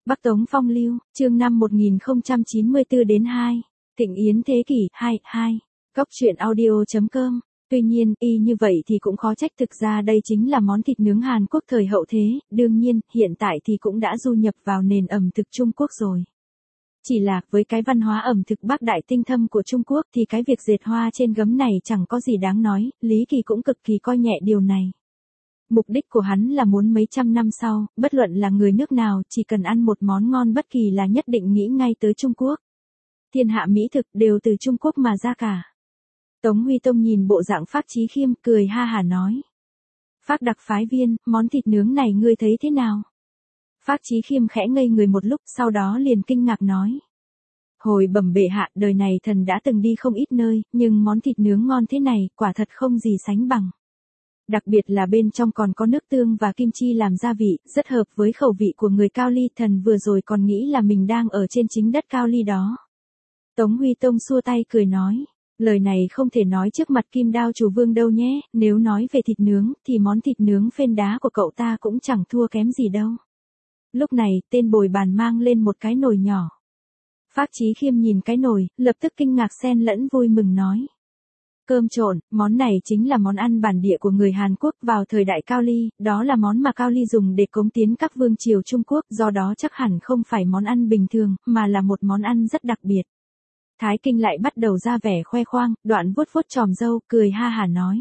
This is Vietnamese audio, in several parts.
Bắc Tống Phong Lưu, chương năm 1094 đến 2. Thịnh Yến Thế Kỷ 2. Góc truyện audio.com. Tuy nhiên, y như vậy thì cũng khó trách, thực ra đây chính là món thịt nướng Hàn Quốc thời hậu thế, đương nhiên, hiện tại thì cũng đã du nhập vào nền ẩm thực Trung Quốc rồi. Chỉ là, với cái văn hóa ẩm thực bác đại tinh thâm của Trung Quốc thì cái việc dệt hoa trên gấm này chẳng có gì đáng nói, Lý Kỳ cũng cực kỳ coi nhẹ điều này. Mục đích của hắn là muốn mấy trăm năm sau, bất luận là người nước nào, chỉ cần ăn một món ngon bất kỳ là nhất định nghĩ ngay tới Trung Quốc. Thiên hạ mỹ thực đều từ Trung Quốc mà ra cả. Tống Huy Tông nhìn bộ dạng Phác Chí Khiêm, cười ha hả nói. Phác đặc phái viên, món thịt nướng này ngươi thấy thế nào? Phác Chí Khiêm khẽ ngây người một lúc, sau đó liền kinh ngạc nói. Hồi bẩm bệ hạ, đời này thần đã từng đi không ít nơi, nhưng món thịt nướng ngon thế này, quả thật không gì sánh bằng. Đặc biệt là bên trong còn có nước tương và kim chi làm gia vị, rất hợp với khẩu vị của người Cao Ly. Thần vừa rồi còn nghĩ là mình đang ở trên chính đất Cao Ly đó. Tống Huy Tông xua tay cười nói, lời này không thể nói trước mặt Kim Đao chủ vương đâu nhé, nếu nói về thịt nướng, thì món thịt nướng phên đá của cậu ta cũng chẳng thua kém gì đâu. Lúc này, tên bồi bàn mang lên một cái nồi nhỏ. Phác Chí Khiêm nhìn cái nồi, lập tức kinh ngạc xen lẫn vui mừng nói. Cơm trộn, món này chính là món ăn bản địa của người Hàn Quốc vào thời đại Cao Ly, đó là món mà Cao Ly dùng để cống tiến các vương triều Trung Quốc, do đó chắc hẳn không phải món ăn bình thường, mà là một món ăn rất đặc biệt. Thái Kinh lại bắt đầu ra vẻ khoe khoang, đoạn vuốt vuốt chòm râu, cười ha hả nói.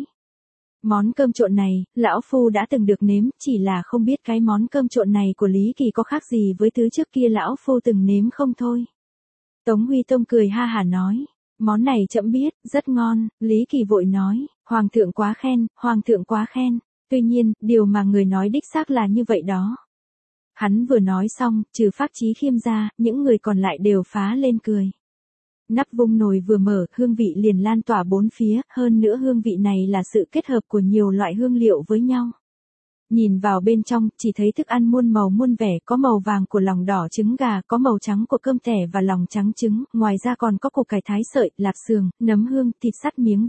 Món cơm trộn này, lão phu đã từng được nếm, chỉ là không biết cái món cơm trộn này của Lý Kỳ có khác gì với thứ trước kia lão phu từng nếm không thôi. Tống Huy Tông cười ha hả nói. Món này trẫm biết, rất ngon, Lý Kỳ vội nói, Hoàng thượng quá khen, Hoàng thượng quá khen. Tuy nhiên, điều mà người nói đích xác là như vậy đó. Hắn vừa nói xong, trừ Phác Chí Khiêm ra, những người còn lại đều phá lên cười. Nắp vung nồi vừa mở, hương vị liền lan tỏa bốn phía, hơn nữa hương vị này là sự kết hợp của nhiều loại hương liệu với nhau. Nhìn vào bên trong, chỉ thấy thức ăn muôn màu muôn vẻ, có màu vàng của lòng đỏ trứng gà, có màu trắng của cơm tẻ và lòng trắng trứng, ngoài ra còn có củ cải thái sợi, lạp xương, nấm hương, thịt sắt miếng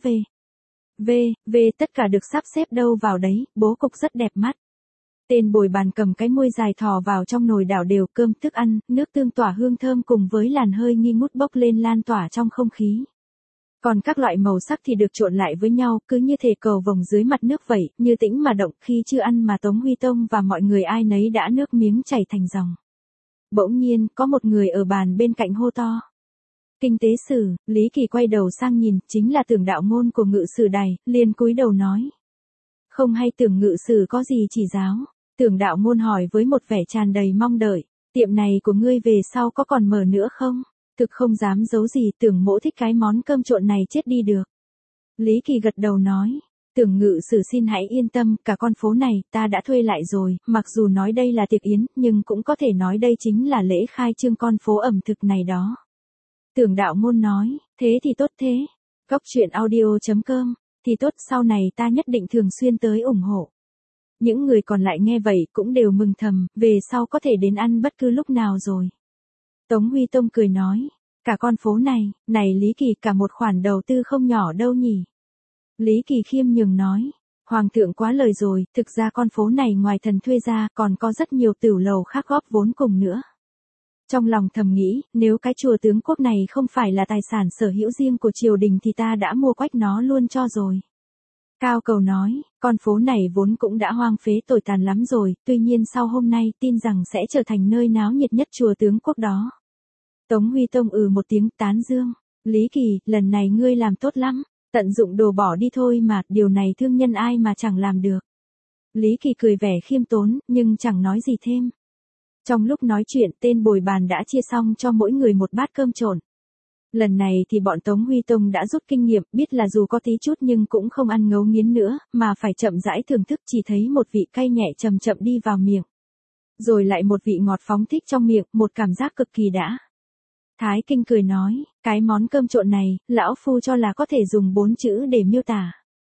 tất cả được sắp xếp đâu vào đấy, bố cục rất đẹp mắt. Tên bồi bàn cầm cái muôi dài thò vào trong nồi đảo đều cơm, thức ăn, nước tương tỏa hương thơm cùng với làn hơi nghi ngút bốc lên lan tỏa trong không khí. Còn các loại màu sắc thì được trộn lại với nhau, cứ như thể cầu vồng dưới mặt nước vậy, như tĩnh mà động. Khi chưa ăn mà Tống Huy Tông và mọi người ai nấy đã nước miếng chảy thành dòng. Bỗng nhiên, có một người ở bàn bên cạnh hô to. Kinh tế sử, Lý Kỳ quay đầu sang nhìn, chính là Tưởng đạo ngôn của Ngự Sử Đài, liền cúi đầu nói. Không hay Tưởng ngự sử có gì chỉ giáo. Tưởng đạo ngôn hỏi với một vẻ tràn đầy mong đợi, tiệm này của ngươi về sau có còn mở nữa không? Thực không dám giấu gì, Tưởng mỗ thích cái món cơm trộn này chết đi được. Lý Kỳ gật đầu nói, Tưởng ngự sử xin hãy yên tâm, cả con phố này, ta đã thuê lại rồi, mặc dù nói đây là tiệc yến, nhưng cũng có thể nói đây chính là lễ khai trương con phố ẩm thực này đó. Tưởng đạo ngôn nói, thế thì tốt thế. Góc truyện audio.com, thì tốt, sau này ta nhất định thường xuyên tới ủng hộ. Những người còn lại nghe vậy cũng đều mừng thầm, về sau có thể đến ăn bất cứ lúc nào rồi. Tống Huy Tông cười nói, cả con phố này Lý Kỳ cả một khoản đầu tư không nhỏ đâu nhỉ. Lý Kỳ khiêm nhường nói, Hoàng thượng quá lời rồi, thực ra con phố này ngoài thần thuê ra còn có rất nhiều tửu lầu khác góp vốn cùng nữa. Trong lòng thầm nghĩ, nếu cái chùa Tướng Quốc này không phải là tài sản sở hữu riêng của triều đình thì ta đã mua quách nó luôn cho rồi. Cao Cầu nói, con phố này vốn cũng đã hoang phế tồi tàn lắm rồi, tuy nhiên sau hôm nay tin rằng sẽ trở thành nơi náo nhiệt nhất chùa Tướng Quốc đó. Tống Huy Tông một tiếng tán dương, Lý Kỳ, lần này ngươi làm tốt lắm, tận dụng đồ bỏ đi thôi mà, điều này thương nhân ai mà chẳng làm được. Lý Kỳ cười vẻ khiêm tốn, nhưng chẳng nói gì thêm. Trong lúc nói chuyện, tên bồi bàn đã chia xong cho mỗi người một bát cơm trộn. Lần này thì bọn Tống Huy Tông đã rút kinh nghiệm, biết là dù có tí chút nhưng cũng không ăn ngấu nghiến nữa, mà phải chậm rãi thưởng thức, chỉ thấy một vị cay nhẹ chậm chậm đi vào miệng. Rồi lại một vị ngọt phóng thích trong miệng, một cảm giác cực kỳ đã. Thái Kinh cười nói, cái món cơm trộn này, lão phu cho là có thể dùng 4 chữ để miêu tả.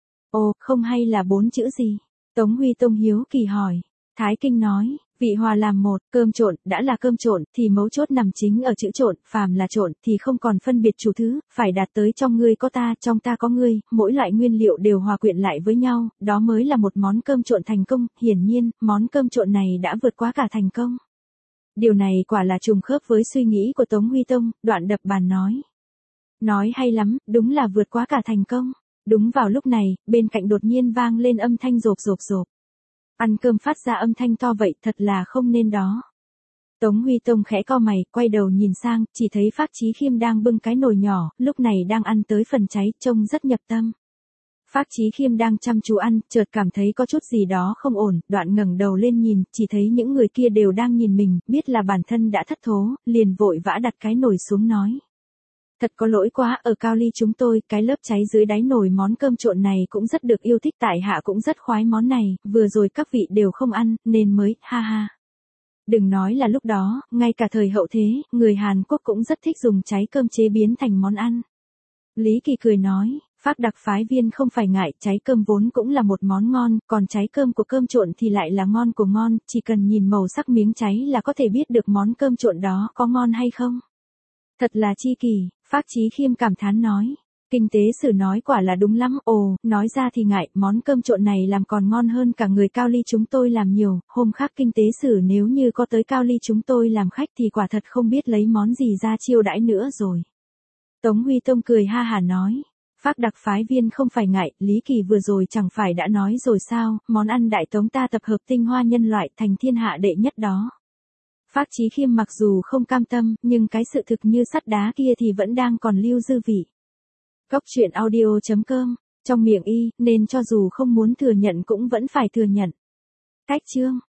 Ồ, không hay là 4 chữ gì? Tống Huy Tông hiếu kỳ hỏi. Thái Kinh nói, vị hòa làm một, cơm trộn, đã là cơm trộn, thì mấu chốt nằm chính ở chữ trộn, phàm là trộn, thì không còn phân biệt chủ thứ, phải đạt tới trong ngươi có ta, trong ta có ngươi, mỗi loại nguyên liệu đều hòa quyện lại với nhau, đó mới là một món cơm trộn thành công, hiển nhiên, món cơm trộn này đã vượt quá cả thành công. Điều này quả là trùng khớp với suy nghĩ của Tống Huy Tông, đoạn đập bàn nói. Nói hay lắm, đúng là vượt quá cả thành công. Đúng vào lúc này, bên cạnh đột nhiên vang lên âm thanh rộp rộp rộp. Ăn cơm phát ra âm thanh to vậy thật là không nên đó. Tống Huy Tông khẽ cau mày, quay đầu nhìn sang, chỉ thấy Phác Chí Khiêm đang bưng cái nồi nhỏ, lúc này đang ăn tới phần cháy, trông rất nhập tâm. Phác Chí Khiêm đang chăm chú ăn, chợt cảm thấy có chút gì đó không ổn, đoạn ngẩng đầu lên nhìn, chỉ thấy những người kia đều đang nhìn mình, biết là bản thân đã thất thố, liền vội vã đặt cái nồi xuống nói. Thật có lỗi quá, ở Cao Ly chúng tôi, cái lớp cháy dưới đáy nồi món cơm trộn này cũng rất được yêu thích, tại hạ cũng rất khoái món này, vừa rồi các vị đều không ăn, nên mới, ha ha. Đừng nói là lúc đó, ngay cả thời hậu thế, người Hàn Quốc cũng rất thích dùng trái cơm chế biến thành món ăn. Lý Kỳ cười nói, Phác đặc phái viên không phải ngại, trái cơm vốn cũng là một món ngon, còn trái cơm của cơm trộn thì lại là ngon của ngon, chỉ cần nhìn màu sắc miếng cháy là có thể biết được món cơm trộn đó có ngon hay không. Thật là chi kỳ, Phác Chí Khiêm cảm thán nói. Kinh tế sử nói quả là đúng lắm, ồ, nói ra thì ngại, món cơm trộn này làm còn ngon hơn cả người Cao Ly chúng tôi làm nhiều, hôm khác kinh tế sử nếu như có tới Cao Ly chúng tôi làm khách thì quả thật không biết lấy món gì ra chiêu đãi nữa rồi. Tống Huy Tông cười ha hả nói, Phác đặc phái viên không phải ngại, Lý Kỳ vừa rồi chẳng phải đã nói rồi sao, món ăn Đại Tống ta tập hợp tinh hoa nhân loại thành thiên hạ đệ nhất đó. Phác Chí Khiêm mặc dù không cam tâm, nhưng cái sự thực như sắt đá kia thì vẫn đang còn lưu dư vị. Cốc truyện audio.com, trong miệng y, nên cho dù không muốn thừa nhận cũng vẫn phải thừa nhận. Cách chương